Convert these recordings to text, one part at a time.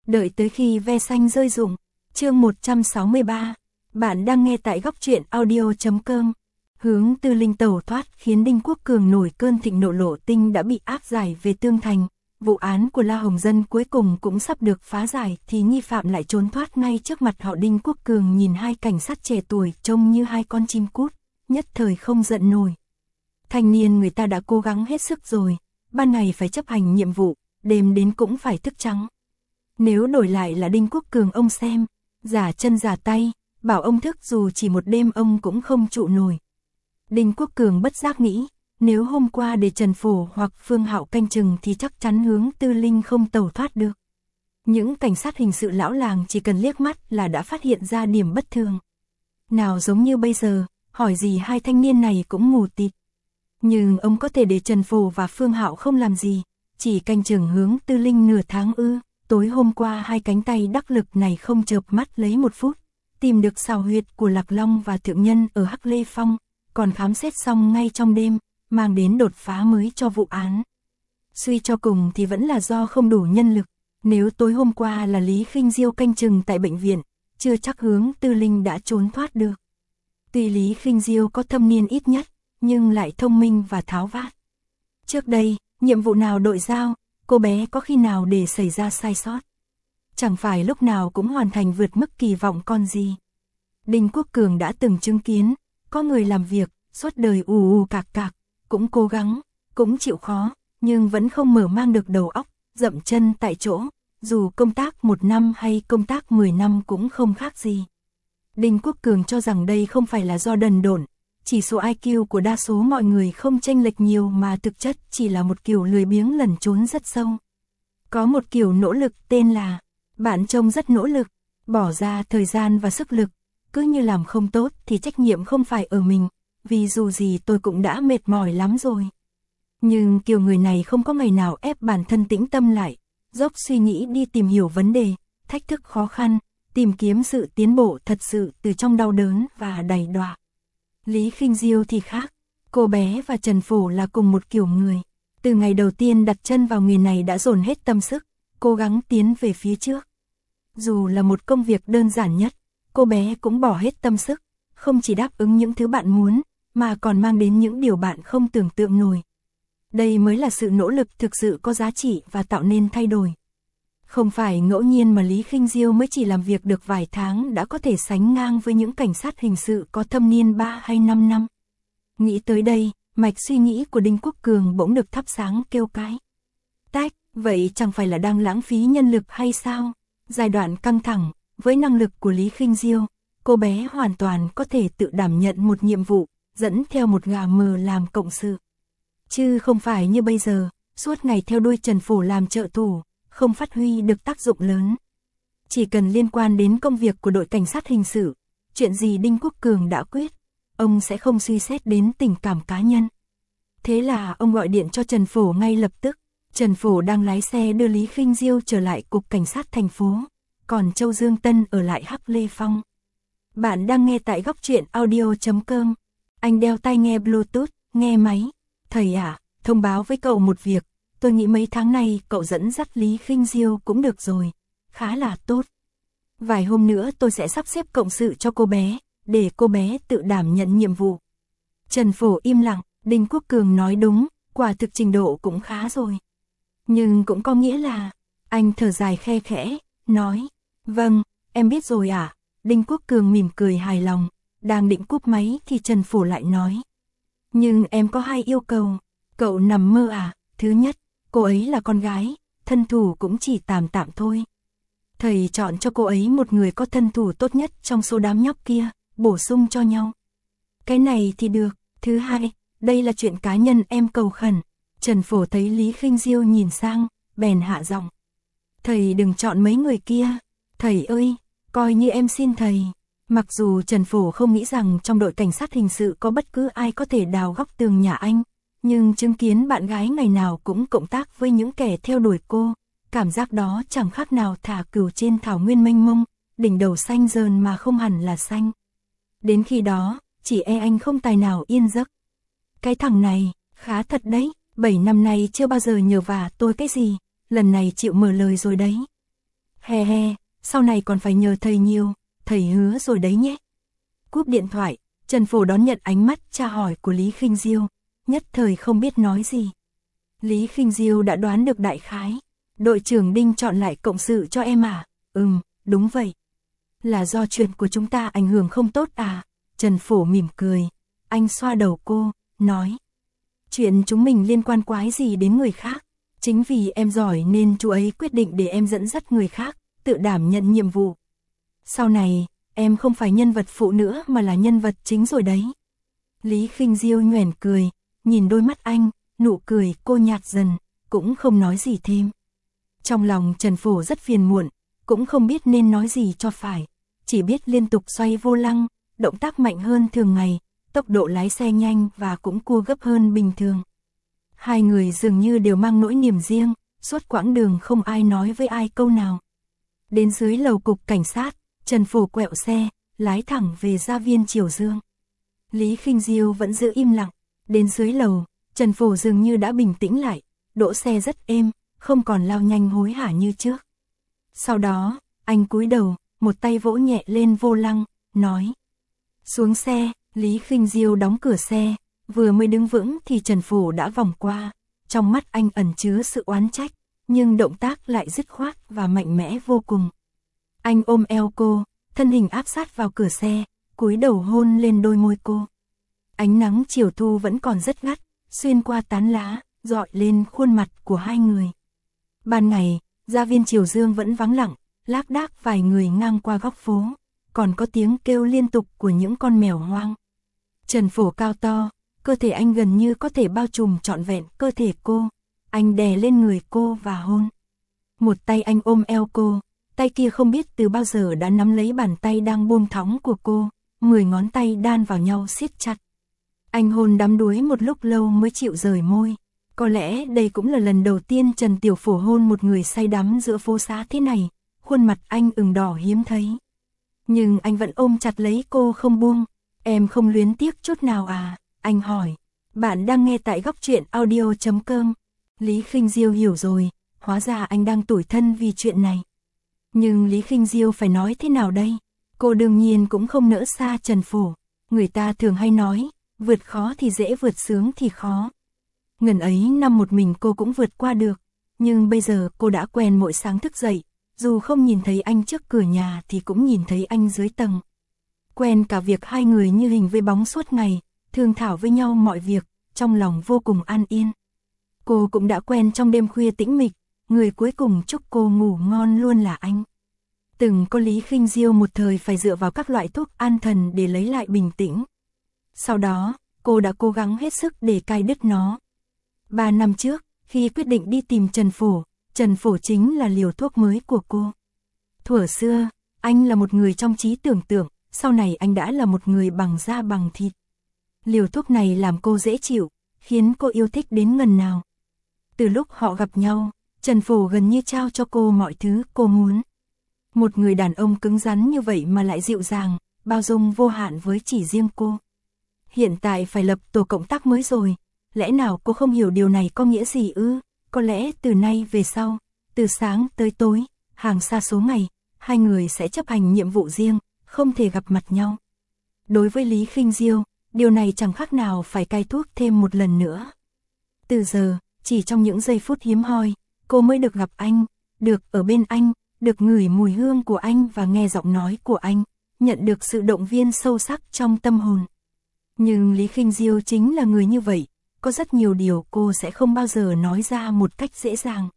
Đợi tới khi ve xanh rơi rụng. Chương 163. Bạn đang nghe tại góc truyện audio.com. Hướng Tư Linh tẩu thoát khiến Đinh Quốc Cường nổi cơn thịnh nộ, Lộ Tinh đã bị áp giải về Tương Thành. Vụ án của La Hồng Dân cuối cùng cũng sắp được phá giải thì nghi phạm lại trốn thoát ngay trước mặt họ. Đinh Quốc Cường nhìn hai cảnh sát trẻ tuổi trông như hai con chim cút, nhất thời không giận nổi. Thanh niên người ta đã cố gắng hết sức rồi, ban ngày phải chấp hành nhiệm vụ, đêm đến cũng phải thức trắng. Nếu đổi lại là Đinh Quốc Cường, ông xem, giả chân giả tay, bảo ông thức dù chỉ một đêm ông cũng không trụ nổi. Đinh Quốc Cường bất giác nghĩ, nếu hôm qua để Trần Phổ hoặc Phương Hạo canh chừng thì chắc chắn Hướng Tư Linh không tẩu thoát được. Những cảnh sát hình sự lão làng chỉ cần liếc mắt là đã phát hiện ra điểm bất thường. Nào giống như bây giờ, hỏi gì hai thanh niên này cũng mù tịt. Nhưng ông có thể để Trần Phổ và Phương Hạo không làm gì, chỉ canh chừng Hướng Tư Linh nửa tháng ư? Tối hôm qua hai cánh tay đắc lực này không chợp mắt lấy một phút, tìm được xào huyệt của Lạc Long và Thượng Nhân ở Hắc Lê Phong, còn khám xét xong ngay trong đêm, mang đến đột phá mới cho vụ án. Suy cho cùng thì vẫn là do không đủ nhân lực, nếu tối hôm qua là Lý Khinh Diêu canh chừng tại bệnh viện, chưa chắc Hướng Tư Linh đã trốn thoát được. Tuy Lý Khinh Diêu có thâm niên ít nhất, nhưng lại thông minh và tháo vát. Trước đây, nhiệm vụ nào đội giao, cô bé có khi nào để xảy ra sai sót. Chẳng phải lúc nào cũng hoàn thành vượt mức kỳ vọng con gì. Đinh Quốc Cường đã từng chứng kiến, có người làm việc, suốt đời ù ù cạc cạc, cũng cố gắng, cũng chịu khó, nhưng vẫn không mở mang được đầu óc, dậm chân tại chỗ, dù công tác 1 năm hay công tác 10 năm cũng không khác gì. Đinh Quốc Cường cho rằng đây không phải là do đần độn, chỉ số IQ của đa số mọi người không chênh lệch nhiều mà thực chất chỉ là một kiểu lười biếng lẩn trốn rất sâu. Có một kiểu nỗ lực tên là, bạn trông rất nỗ lực, bỏ ra thời gian và sức lực, cứ như làm không tốt thì trách nhiệm không phải ở mình, vì dù gì tôi cũng đã mệt mỏi lắm rồi. Nhưng kiểu người này không có ngày nào ép bản thân tĩnh tâm lại, dốc suy nghĩ đi tìm hiểu vấn đề, thách thức khó khăn, tìm kiếm sự tiến bộ thật sự từ trong đau đớn và đầy đọa. Lý Khinh Diêu thì khác, cô bé và Trần Phổ là cùng một kiểu người. Từ ngày đầu tiên đặt chân vào nghề này đã dồn hết tâm sức, cố gắng tiến về phía trước. Dù là một công việc đơn giản nhất, cô bé cũng bỏ hết tâm sức, không chỉ đáp ứng những thứ bạn muốn, mà còn mang đến những điều bạn không tưởng tượng nổi. Đây mới là sự nỗ lực thực sự có giá trị và tạo nên thay đổi. Không phải ngẫu nhiên mà Lý Khinh Diêu mới chỉ làm việc được vài tháng đã có thể sánh ngang với những cảnh sát hình sự có thâm niên 3 hay 5 năm. Nghĩ tới đây, mạch suy nghĩ của Đinh Quốc Cường bỗng được thắp sáng kêu cái. Tách, vậy chẳng phải là đang lãng phí nhân lực hay sao? Giai đoạn căng thẳng, với năng lực của Lý Khinh Diêu, cô bé hoàn toàn có thể tự đảm nhận một nhiệm vụ, dẫn theo một gà mờ làm cộng sự. Chứ không phải như bây giờ, suốt ngày theo đuôi Trần Phổ làm trợ thủ, không phát huy được tác dụng lớn. Chỉ cần liên quan đến công việc của đội cảnh sát hình sự, chuyện gì Đinh Quốc Cường đã quyết, ông sẽ không suy xét đến tình cảm cá nhân. Thế là ông gọi điện cho Trần Phổ ngay lập tức. Trần Phổ đang lái xe đưa Lý Khinh Diêu trở lại cục cảnh sát thành phố, còn Châu Dương Tân ở lại Hắc Lê Phong. Bạn đang nghe tại góc truyện audio.com. Anh đeo tai nghe Bluetooth, nghe máy. Thầy à, thông báo với cậu một việc. Tôi nghĩ mấy tháng nay cậu dẫn dắt Lý Khinh Diêu cũng được rồi, khá là tốt. Vài hôm nữa tôi sẽ sắp xếp cộng sự cho cô bé, để cô bé tự đảm nhận nhiệm vụ. Trần Phổ im lặng, Đinh Quốc Cường nói đúng, quả thực trình độ cũng khá rồi. Nhưng cũng có nghĩa là, anh thở dài khe khẽ, nói, vâng, em biết rồi ạ. Đinh Quốc Cường mỉm cười hài lòng, đang định cúp máy thì Trần Phổ lại nói. Nhưng em có 2 yêu cầu, cậu nằm mơ à? Thứ nhất, cô ấy là con gái, thân thủ cũng chỉ tạm tạm thôi. Thầy chọn cho cô ấy một người có thân thủ tốt nhất trong số đám nhóc kia, bổ sung cho nhau. Cái này thì được. Thứ hai, đây là chuyện cá nhân em cầu khẩn. Trần Phổ thấy Lý Khinh Diêu nhìn sang, bèn hạ giọng. Thầy đừng chọn mấy người kia. Thầy ơi, coi như em xin thầy. Mặc dù Trần Phổ không nghĩ rằng trong đội cảnh sát hình sự có bất cứ ai có thể đào góc tường nhà anh, nhưng chứng kiến bạn gái ngày nào cũng cộng tác với những kẻ theo đuổi cô, cảm giác đó chẳng khác nào thả cừu trên thảo nguyên mênh mông, đỉnh đầu xanh dờn mà không hẳn là xanh. Đến khi đó, chỉ e anh không tài nào yên giấc. Cái thằng này, khá thật đấy, 7 năm nay chưa bao giờ nhờ vả tôi cái gì, lần này chịu mở lời rồi đấy. He he, sau này còn phải nhờ thầy nhiều, thầy hứa rồi đấy nhé. Cúp điện thoại, Trần Phổ đón nhận ánh mắt tra hỏi của Lý Khinh Diêu, nhất thời không biết nói gì. Lý Khinh Diêu đã đoán được đại khái. Đội trưởng Đinh chọn lại cộng sự cho em à? Đúng vậy. Là do chuyện của chúng ta ảnh hưởng không tốt à? Trần Phổ mỉm cười. Anh xoa đầu cô, nói. Chuyện chúng mình liên quan quái gì đến người khác? Chính vì em giỏi nên chú ấy quyết định để em dẫn dắt người khác, tự đảm nhận nhiệm vụ. Sau này, em không phải nhân vật phụ nữa mà là nhân vật chính rồi đấy. Lý Khinh Diêu nhoẻn cười, nhìn đôi mắt anh, nụ cười cô nhạt dần, cũng không nói gì thêm. Trong lòng Trần Phổ rất phiền muộn, cũng không biết nên nói gì cho phải, chỉ biết liên tục xoay vô lăng, động tác mạnh hơn thường ngày, tốc độ lái xe nhanh và cũng cua gấp hơn bình thường. Hai người dường như đều mang nỗi niềm riêng, suốt quãng đường không ai nói với ai câu nào. Đến dưới lầu cục cảnh sát, Trần Phổ quẹo xe, lái thẳng về gia viên Triều Dương. Lý Khinh Diêu vẫn giữ im lặng, đến dưới lầu, Trần Phổ dường như đã bình tĩnh lại, đỗ xe rất êm, không còn lao nhanh hối hả như trước. Sau đó, anh cúi đầu, một tay vỗ nhẹ lên vô lăng, nói. Xuống xe, Lý Khinh Diêu đóng cửa xe, vừa mới đứng vững thì Trần Phổ đã vòng qua, trong mắt anh ẩn chứa sự oán trách, nhưng động tác lại dứt khoát và mạnh mẽ vô cùng. Anh ôm eo cô, thân hình áp sát vào cửa xe, cúi đầu hôn lên đôi môi cô. Ánh nắng chiều thu vẫn còn rất gắt, xuyên qua tán lá, rọi lên khuôn mặt của hai người. Ban ngày, gia viên Triều Dương vẫn vắng lặng, lác đác vài người ngang qua góc phố, còn có tiếng kêu liên tục của những con mèo hoang. Trần Phổ cao to, cơ thể anh gần như có thể bao trùm trọn vẹn cơ thể cô, anh đè lên người cô và hôn. Một tay anh ôm eo cô, tay kia không biết từ bao giờ đã nắm lấy bàn tay đang buông thõng của cô, 10 ngón tay đan vào nhau siết chặt. Anh hôn đắm đuối một lúc lâu mới chịu rời môi. Có lẽ đây cũng là lần đầu tiên Trần Tiểu Phổ hôn một người say đắm giữa phố xá thế này, khuôn mặt anh ửng đỏ hiếm thấy. Nhưng anh vẫn ôm chặt lấy cô không buông. Em không luyến tiếc chút nào à? Anh hỏi. Bạn đang nghe tại Góc Truyện Audio.com. Lý Khinh Diêu hiểu rồi, hóa ra anh đang tủi thân vì chuyện này. Nhưng Lý Khinh Diêu phải nói thế nào đây? Cô đương nhiên cũng không nỡ xa Trần Phổ. Người ta thường hay nói, vượt khó thì dễ vượt sướng thì khó. Ngần ấy năm một mình cô cũng vượt qua được, nhưng bây giờ cô đã quen mỗi sáng thức dậy, dù không nhìn thấy anh trước cửa nhà thì cũng nhìn thấy anh dưới tầng. Quen cả việc hai người như hình với bóng suốt ngày, thương thảo với nhau mọi việc, trong lòng vô cùng an yên. Cô cũng đã quen trong đêm khuya tĩnh mịch, người cuối cùng chúc cô ngủ ngon luôn là anh. Từng có Lý Khinh Diêu một thời phải dựa vào các loại thuốc an thần để lấy lại bình tĩnh. Sau đó, cô đã cố gắng hết sức để cai đứt nó. 3 năm trước, khi quyết định đi tìm Trần Phổ chính là liều thuốc mới của cô. Thuở xưa, anh là một người trong trí tưởng tượng, sau này anh đã là một người bằng da bằng thịt. Liều thuốc này làm cô dễ chịu, khiến cô yêu thích đến ngần nào. Từ lúc họ gặp nhau, Trần Phổ gần như trao cho cô mọi thứ cô muốn. Một người đàn ông cứng rắn như vậy mà lại dịu dàng, bao dung vô hạn với chỉ riêng cô. Hiện tại phải lập tổ cộng tác mới rồi. Lẽ nào cô không hiểu điều này có nghĩa gì ư? Có lẽ từ nay về sau, từ sáng tới tối, hàng xa số ngày, hai người sẽ chấp hành nhiệm vụ riêng, không thể gặp mặt nhau. Đối với Lý Khinh Diêu, điều này chẳng khác nào phải cai thuốc thêm một lần nữa. Từ giờ, chỉ trong những giây phút hiếm hoi, cô mới được gặp anh, được ở bên anh, được ngửi mùi hương của anh và nghe giọng nói của anh, nhận được sự động viên sâu sắc trong tâm hồn. Nhưng Lý Khinh Diêu chính là người như vậy. Có rất nhiều điều cô sẽ không bao giờ nói ra một cách dễ dàng.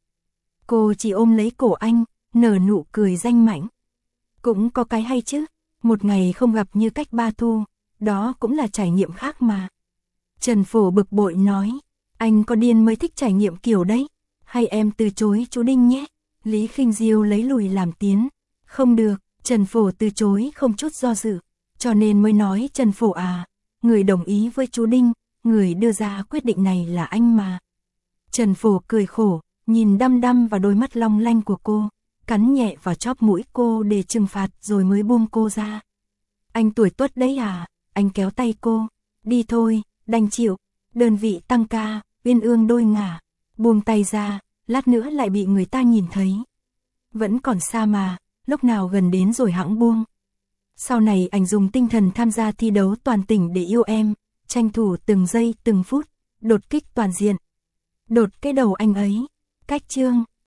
Cô chỉ ôm lấy cổ anh, nở nụ cười danh mãnh. Cũng có cái hay chứ, một ngày không gặp như cách 3 thu, đó cũng là trải nghiệm khác mà. Trần Phổ bực bội nói, anh có điên mới thích trải nghiệm kiểu đấy, hay em từ chối chú Đinh nhé. Lý Khinh Diêu lấy lùi làm tiến. Không được, Trần Phổ từ chối không chút do dự, cho nên mới nói Trần Phổ à, người đồng ý với chú Đinh. Người đưa ra quyết định này là anh mà. Trần Phổ cười khổ, nhìn đăm đăm vào đôi mắt long lanh của cô, cắn nhẹ vào chóp mũi cô để trừng phạt rồi mới buông cô ra. Anh tuổi tuất đấy à? Anh kéo tay cô. Đi thôi, đành chịu. Đơn vị tăng ca, uyên ương đôi ngả. Buông tay ra, lát nữa lại bị người ta nhìn thấy. Vẫn còn xa mà, lúc nào gần đến rồi hẵng buông. Sau này anh dùng tinh thần tham gia thi đấu toàn tỉnh để yêu em, tranh thủ từng giây từng phút, đột kích toàn diện. Đột cái đầu anh ấy. Cách chương